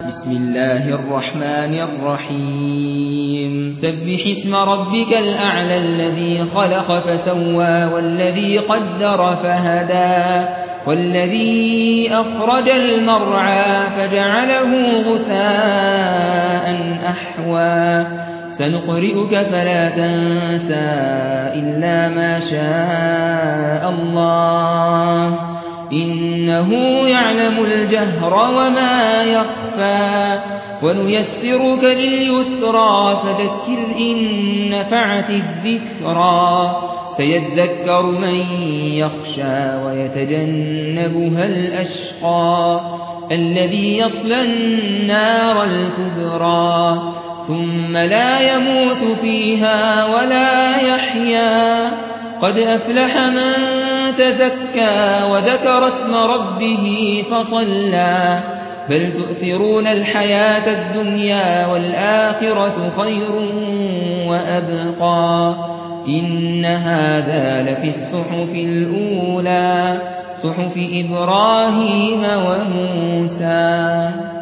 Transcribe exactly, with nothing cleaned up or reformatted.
بسم الله الرحمن الرحيم سبح اسم ربك الأعلى الذي خلق فسوى والذي قدر فهدى والذي أخرج المرعى فجعله غثاء أحوى سنقرئك فلا تنسى إلا ما شاء الله إنه يعلم الجهر وما يخفى ونيسرك لليسرى فذكر إن نفعت الذكرى سيذكر من يخشى ويتجنبها الأشقى الذي يصلى النار الكبرى ثم لا يموت فيها ولا يحيا قد أفلح من تزكى وذكر اسم ربه فصلى بل تؤثرون الحياة الدنيا والآخرة خير وأبقى إن هذا لفي الصحف الأولى صحف إبراهيم وموسى.